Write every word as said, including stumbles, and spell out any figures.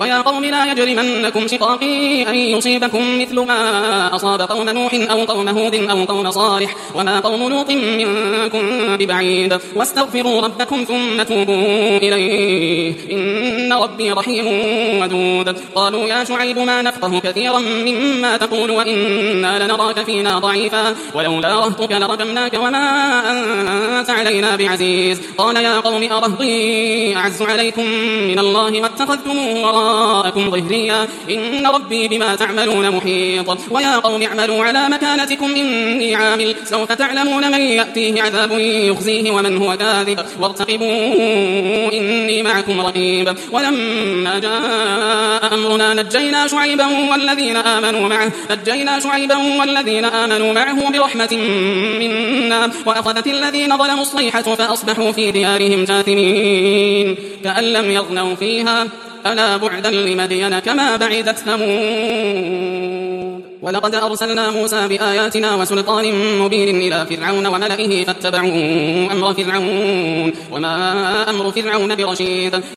ويا قوم لا يجرمنكم شقاقي أن يصيبكم مثل ما أصاب قوم نوح أو قوم هود أو قوم صالح وما قوم لوط منكم ببعيد واستغفروا ربكم ثم توبوا إليه إن ربي رحيم ودود. قالوا يا شعيب ما نفقه كثيرا مما تقول وإنا لنراك فينا ضعيفا ولولا رهطك لرجمناك وما أنت علينا بعزيز. قال يا قوم أرهطي أعز عليكم من الله واتخذتموه وراءكم ظهريا إن ربي بما تعملون محيط. ويا قوم اعملوا على مكانتكم إني عامل سوف تعلمون من يأتيه عذاب يخزيه ومن هو كاذب وارتقبوا إني معكم رقيب. ولما جاء أمرنا نجينا شعيبا والذين آمنوا معه نجينا شعيبا والذين آمنوا معه برحمة منا وأخذت الذين ظلموا الصيحة فأصبحوا في ديارهم جاثمين كأن لم يغنوا فيها ألا بعدا لمدين كما بعدت ثمود. ولقد أرسلنا موسى بآياتنا وسلطان مبين إلى فرعون وملئه فاتبعوا أمر فرعون وما أمر فرعون برشيد.